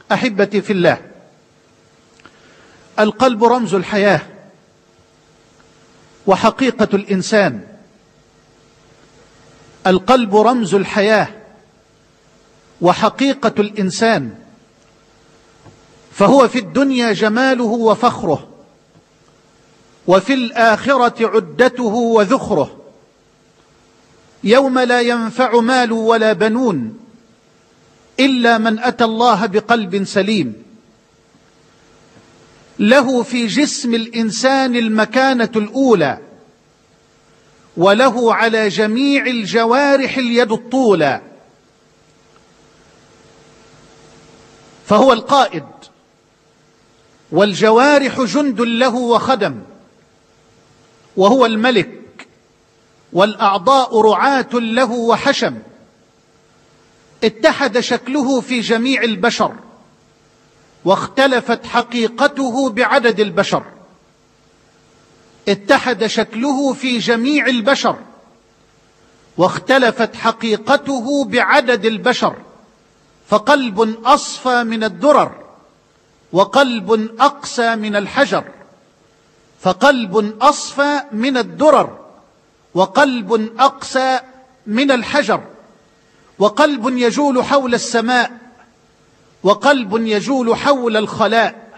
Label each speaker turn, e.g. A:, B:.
A: أحبتي في الله، القلب رمز الحياة وحقيقة الإنسان. القلب رمز الحياة وحقيقة الإنسان، فهو في الدنيا جماله وفخره، وفي الآخرة عدته وذخره، يوم لا ينفع مال ولا بنون إلا من أتى الله بقلب سليم. له في جسم الإنسان المكانة الأولى، وله على جميع الجوارح اليد الطولى، فهو القائد، والجوارح جند له وخدم، وهو الملك، والأعضاء رعاة له وحشم. اتحد شكله في جميع البشر، واختلفت حقيقته بعدد البشر. اتحد شكله في جميع البشر، واختلفت حقيقته بعدد البشر، فقلب أصفى من الدرر، وقلب أقسى من الحجر. فقلب أصفى من الدرر، وقلب أقسى من الحجر. وقلب يجول حول السماء، وقلب يجول حول الخلاء.